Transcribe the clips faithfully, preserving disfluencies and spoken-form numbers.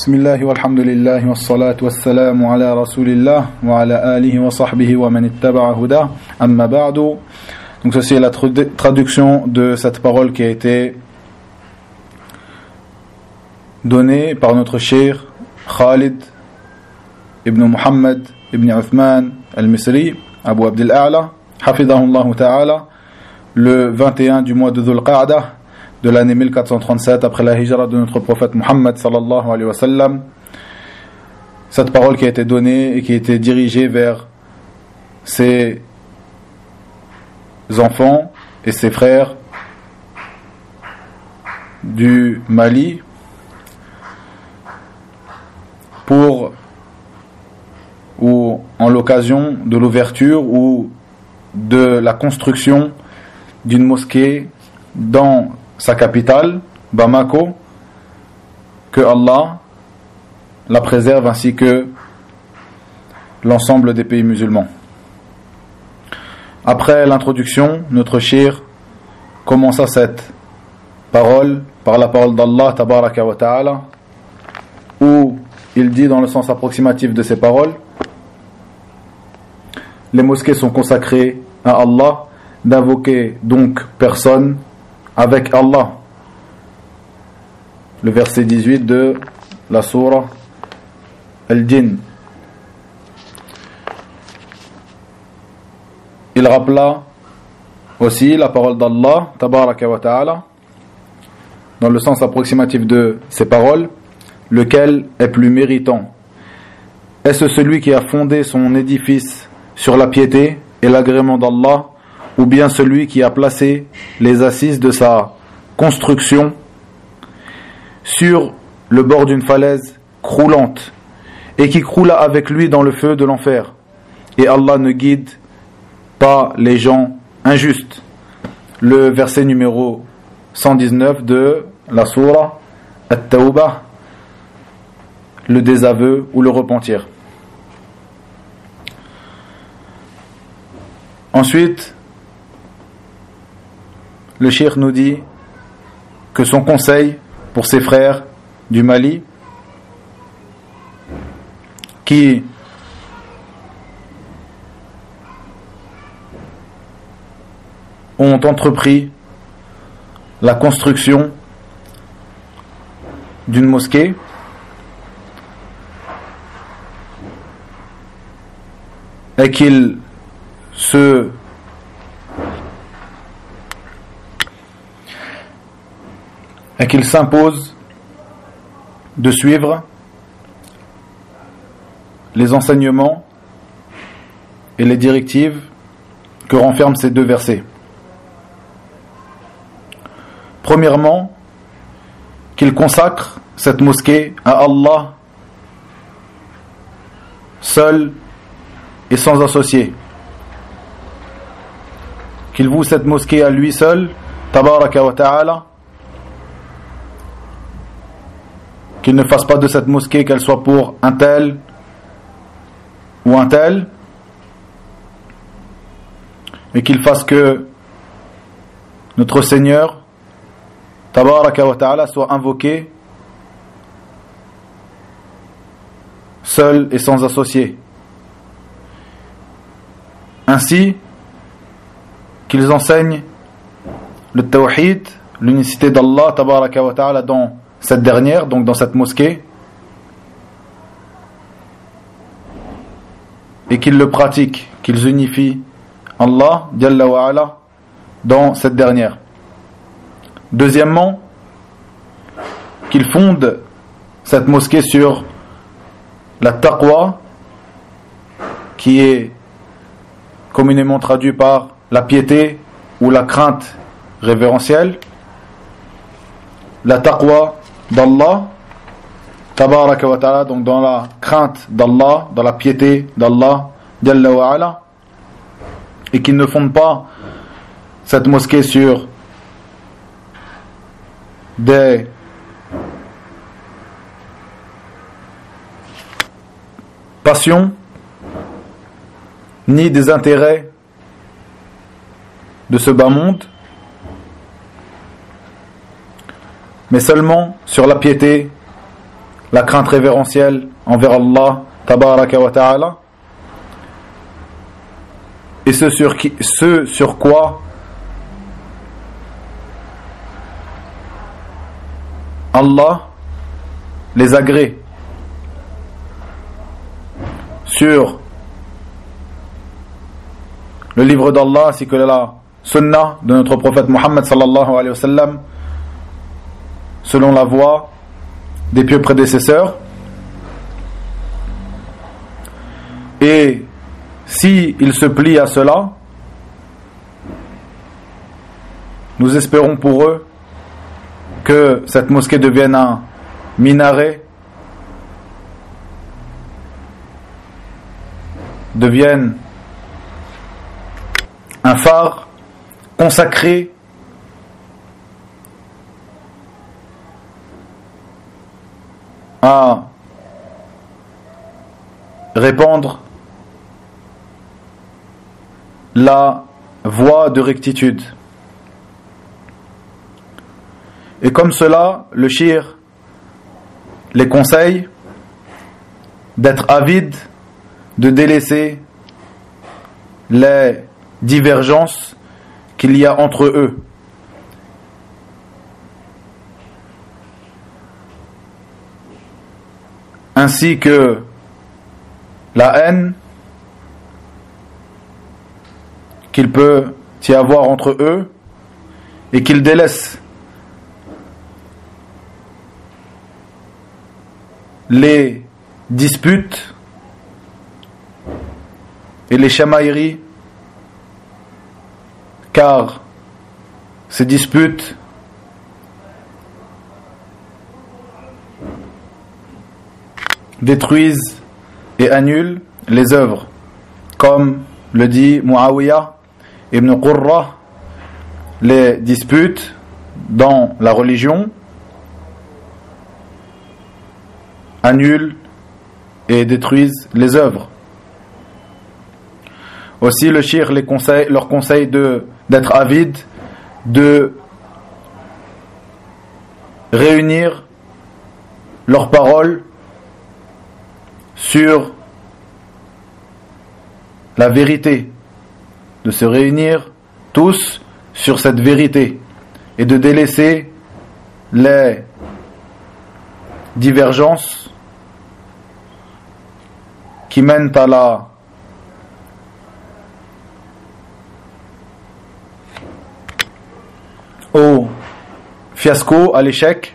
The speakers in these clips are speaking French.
Bismillah walhamdulillah wassalatu wassalamu ala rasulillah wa ala alihi wa sahbihi wa man ittaba'a huda amma ba'du. Donc ceci est la traduction de cette parole qui a été donnée par notre cheikh Khalid ibn Muhammad ibn Uthman al-Misri Abu Abdil A'la hafidahullah ta'ala le vingt et un du mois de Dhul Qa'dah de l'année mille quatre cent trente-sept après la hijra de notre prophète Muhammad sallallahu alayhi wa sallam. Cette parole qui a été donnée et qui a été dirigée vers ses enfants et ses frères du Mali pour ou en l'occasion de l'ouverture ou de la construction d'une mosquée dans sa capitale, Bamako, que Allah la préserve ainsi que l'ensemble des pays musulmans. Après l'introduction, notre cheikh commença cette parole par la parole d'Allah tabaraka wa ta'ala, où il dit dans le sens approximatif de ces paroles: les mosquées sont consacrées à Allah, d'invoquer donc personne avec Allah. Le verset dix-huit de la sourate Al-Jinn. Il rappela aussi la parole d'Allah tabaraka wa ta'ala dans le sens approximatif de ces paroles: lequel est plus méritant? Est-ce celui qui a fondé son édifice sur la piété et l'agrément d'Allah, ou bien celui qui a placé les assises de sa construction sur le bord d'une falaise croulante et qui croula avec lui dans le feu de l'enfer? Et Allah ne guide pas les gens injustes. Le verset numéro cent dix-neuf de la sourate At-Tawbah, le désaveu ou le repentir. Ensuite, le cheikh nous dit que son conseil pour ses frères du Mali qui ont entrepris la construction d'une mosquée et qu'ils se et qu'il s'impose de suivre les enseignements et les directives que renferment ces deux versets. Premièrement, qu'il consacre cette mosquée à Allah seul et sans associé. Qu'il voue cette mosquée à lui seul, tabaraka wa ta'ala, qu'il ne fasse pas de cette mosquée qu'elle soit pour un tel ou un tel, et qu'il fasse que notre Seigneur tabaraka wa ta'ala soit invoqué seul et sans associé. Ainsi qu'ils enseignent le tawhid, l'unicité d'Allah tabaraka wa ta'ala dans cette dernière, donc dans cette mosquée, et qu'ils le pratiquent, qu'ils unifient Allah Jalla wa Ala dans cette dernière. Deuxièmement, qu'ils fondent cette mosquée sur la taqwa, qui est communément traduit par la piété ou la crainte révérentielle. La taqwa d'Allah tabaraka wa ta'ala, donc dans la crainte d'Allah, dans la piété d'Allah Jalla wa Ala, et qu'ils ne fondent pas cette mosquée sur des passions ni des intérêts de ce bas monde, mais seulement sur la piété la crainte révérentielle envers Allah tabaraka wa ta'ala, et ce sur, qui, ce sur quoi Allah les agrée, sur le livre d'Allah ainsi que la sunna de notre prophète Muhammad sallallahu alayhi wa sallam, selon la voie des pieux prédécesseurs. Et si ils se plient à cela, nous espérons pour eux que cette mosquée devienne un minaret, devienne un phare consacré à répandre la voie de rectitude. Et comme cela, le shir les conseille d'être avides, de délaisser les divergences qu'il y a entre eux. Ainsi que la haine qu'il peut y avoir entre eux, et qu'ils délaissent les disputes et les chamailleries, car ces disputes détruisent et annulent les œuvres, comme le dit Muawiyah ibn Qurra. Les disputes dans la religion annulent et détruisent les œuvres. Aussi le shir les conseille, leur conseille de, d'être avides, de réunir leurs paroles sur la vérité, de se réunir tous sur cette vérité et de délaisser les divergences qui mènent à la au fiasco, à l'échec,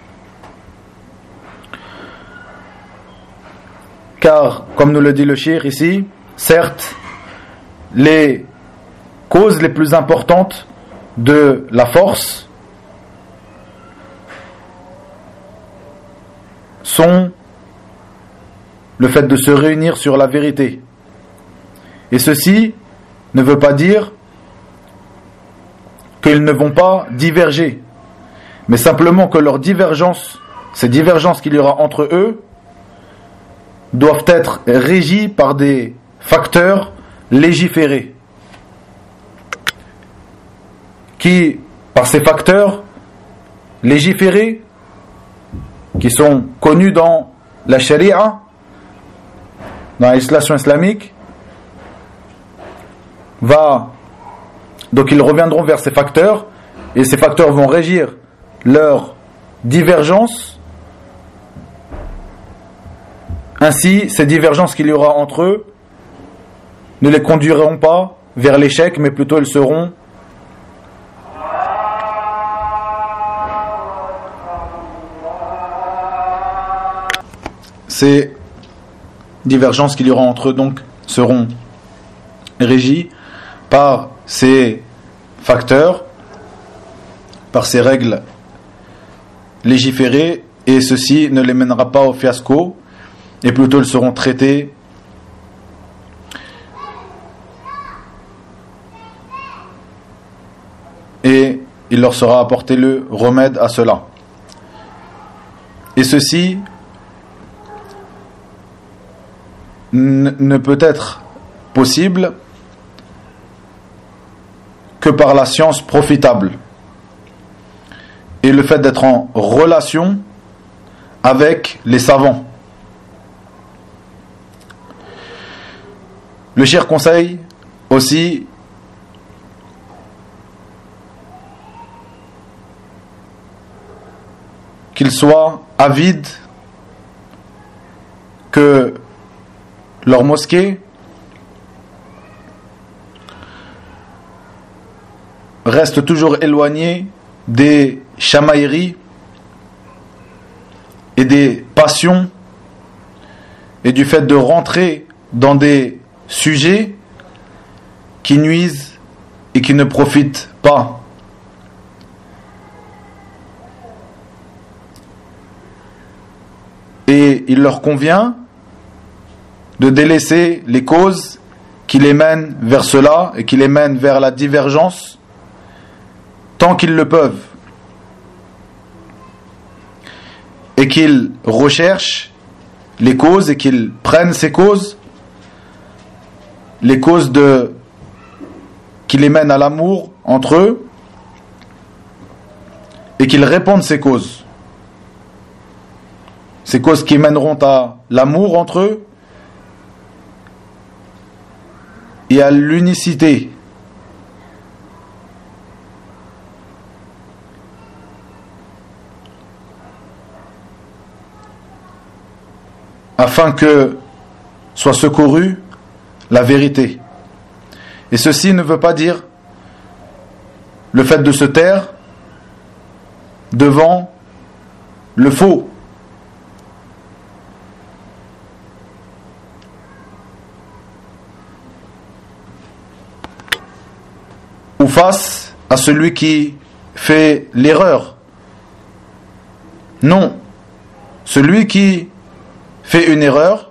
car comme nous le dit le shir ici, certes les causes les plus importantes de la force sont le fait de se réunir sur la vérité. Et ceci ne veut pas dire qu'ils ne vont pas diverger, mais simplement que leurs divergences, ces divergences qu'il y aura entre eux, doivent être régies par des facteurs légiférés, qui, par ces facteurs légiférés, qui sont connus dans la charia, dans la législation islamique, va, donc ils reviendront vers ces facteurs, et ces facteurs vont régir leurs divergences. Ainsi, ces divergences qu'il y aura entre eux ne les conduiront pas vers l'échec, mais plutôt elles seront ces divergences qu'il y aura entre eux donc seront régies par ces facteurs, par ces règles légiférées, et ceci ne les mènera pas au fiasco, et plutôt elles seront traitées et il leur sera apporté le remède à cela. Et ceci n- ne peut être possible que par la science profitable et le fait d'être en relation avec les savants. Le cheikh conseille aussi qu'ils soient avides que leur mosquée reste toujours éloignée des chamailleries et des passions et du fait de rentrer dans des sujets qui nuisent et qui ne profitent pas. Et il leur convient de délaisser les causes qui les mènent vers cela et qui les mènent vers la divergence tant qu'ils le peuvent. Et qu'ils recherchent les causes et qu'ils prennent ces causes, les causes de, qui les mènent à l'amour entre eux, et qu'ils répondent ces causes. Ces causes qui mèneront à l'amour entre eux et à l'unicité. Afin que soit secourue la vérité. Et ceci ne veut pas dire le fait de se taire devant le faux. Ou face à celui qui fait l'erreur. Non. Celui qui fait une erreur,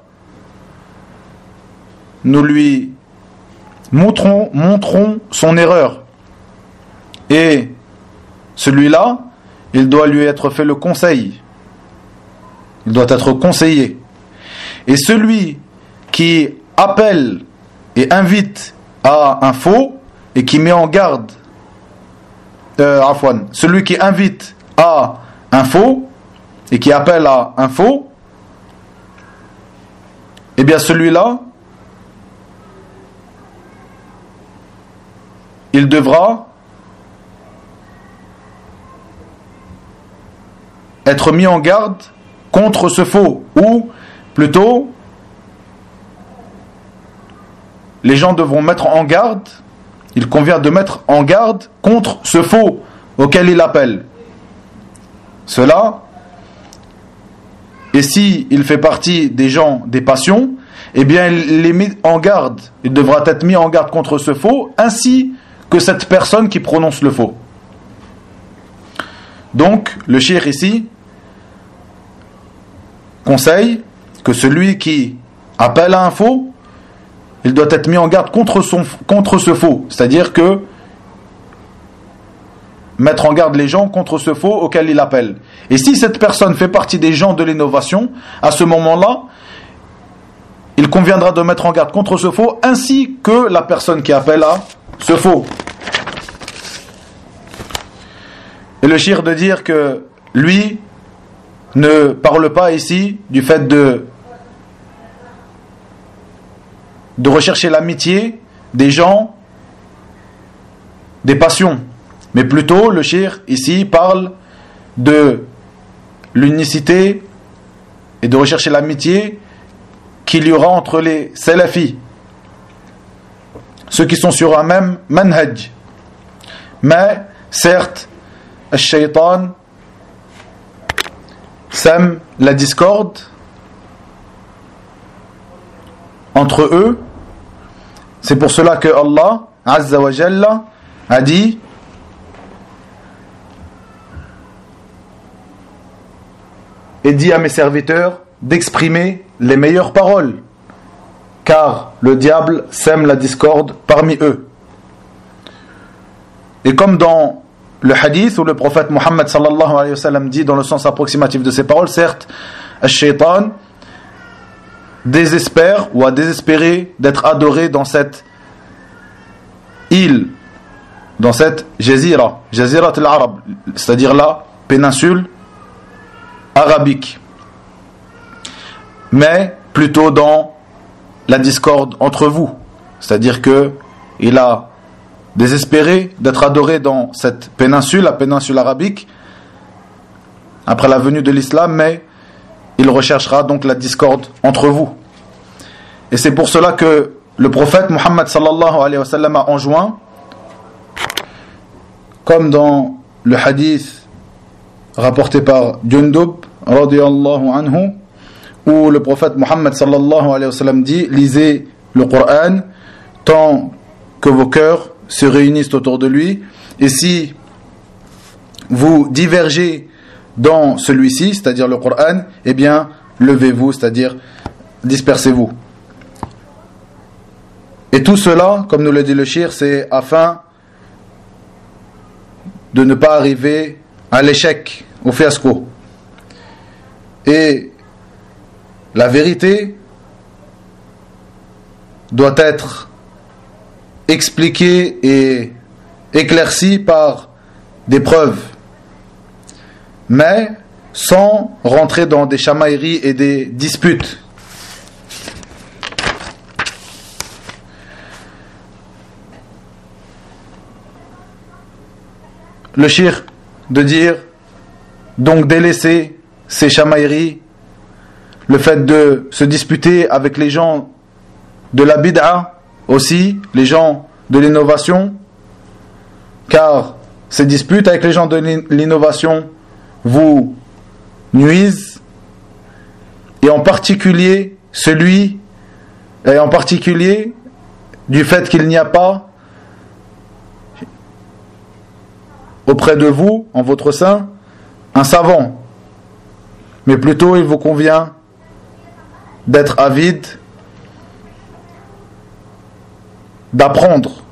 nous lui montrons, montrons son erreur. Et celui-là, il doit lui être fait le conseil. Il doit être conseillé. Et celui qui appelle et invite à un faux et qui met en garde, euh, afwan, celui qui invite à un faux et qui appelle à un faux, eh bien celui-là, il devra être mis en garde contre ce faux, ou plutôt les gens devront mettre en garde, il convient de mettre en garde contre ce faux auquel il appelle. Cela, et si il fait partie des gens des passions, eh bien il les met en garde, il devra être mis en garde contre ce faux, ainsi que cette personne qui prononce le faux. Donc, le cheikh ici conseille que celui qui appelle à un faux, il doit être mis en garde contre, son, contre ce faux. C'est-à-dire que mettre en garde les gens contre ce faux auquel il appelle. Et si cette personne fait partie des gens de l'innovation, à ce moment-là, il conviendra de mettre en garde contre ce faux, ainsi que la personne qui appelle à ce faux. Et le cheikh de dire que lui ne parle pas ici du fait de de rechercher l'amitié des gens des passions, mais plutôt le cheikh ici parle de l'unicité et de rechercher l'amitié qu'il y aura entre les salafis, ceux qui sont sur un même manhaj. Mais certes, le shaitan sème la discorde entre eux. C'est pour cela que Allah Azza wa Jalla a dit et dit à mes serviteurs d'exprimer les meilleures paroles, car le diable sème la discorde parmi eux. Et comme dans le hadith où le prophète Muhammad sallallahu alayhi wa sallam dit dans le sens approximatif de ces paroles, certes, le shaitan désespère ou a désespéré d'être adoré dans cette île, dans cette jazira, jazirat al-arab, c'est-à-dire la péninsule arabique. mais plutôt dans la discorde entre vous. C'est-à-dire que il a désespéré d'être adoré dans cette péninsule, la péninsule arabique, après la venue de l'islam, mais il recherchera donc la discorde entre vous. Et c'est pour cela que le prophète Muhammad sallallahu alayhi wa sallam a enjoint, comme dans le hadith rapporté par Jundub radiyallahu anhu, où le prophète Muhammad sallallahu alayhi wa sallam dit: lisez le Coran tant que vos cœurs se réunissent autour de lui, et si vous divergez dans celui-ci, c'est-à-dire le Coran, eh bien levez-vous, c'est-à-dire dispersez-vous. Et tout cela, comme nous le dit le shir, c'est afin de ne pas arriver à l'échec, au fiasco. Et la vérité doit être expliquée et éclaircie par des preuves, mais sans rentrer dans des chamailleries et des disputes. Le shir de dire donc délaisser ces chamailleries, le fait de se disputer avec les gens de la bid'a aussi, les gens de l'innovation, car ces disputes avec les gens de l'innovation vous nuisent, et en particulier celui et en particulier du fait qu'il n'y a pas auprès de vous, en votre sein, un savant, mais plutôt il vous convient d'être avide, d'apprendre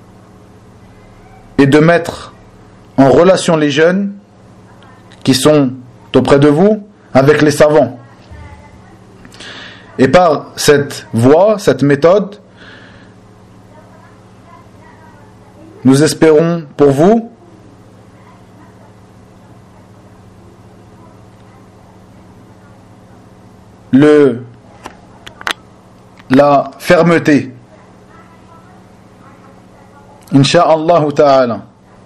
et de mettre en relation les jeunes qui sont auprès de vous avec les savants. Et par cette voie, cette méthode, nous espérons pour vous le la fermeté, Inch'Allah ta'ala.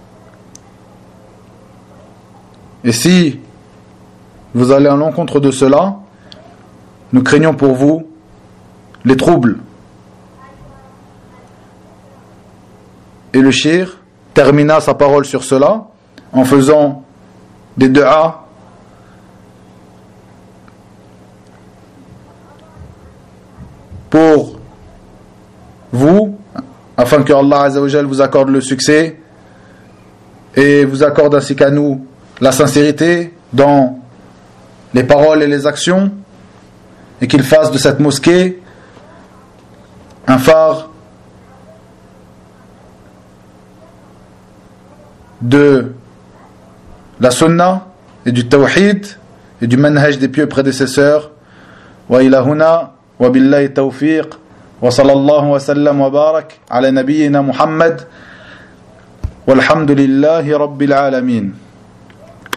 Et si vous allez à l'encontre de cela, nous craignons pour vous les troubles. Et le shir termina sa parole sur cela en faisant des du'a pour vous, afin que Allah Azza wa Jal vous accorde le succès et vous accorde ainsi qu'à nous la sincérité dans les paroles et les actions, et qu'il fasse de cette mosquée un phare de la sunna et du tawhid et du manhaj des pieux prédécesseurs. Wa ilahuna wa billahi tawfiq wa sallallahu wa sallam wa barak ala nabiyyina Muhammad walhamdulillahi rabbil alamin.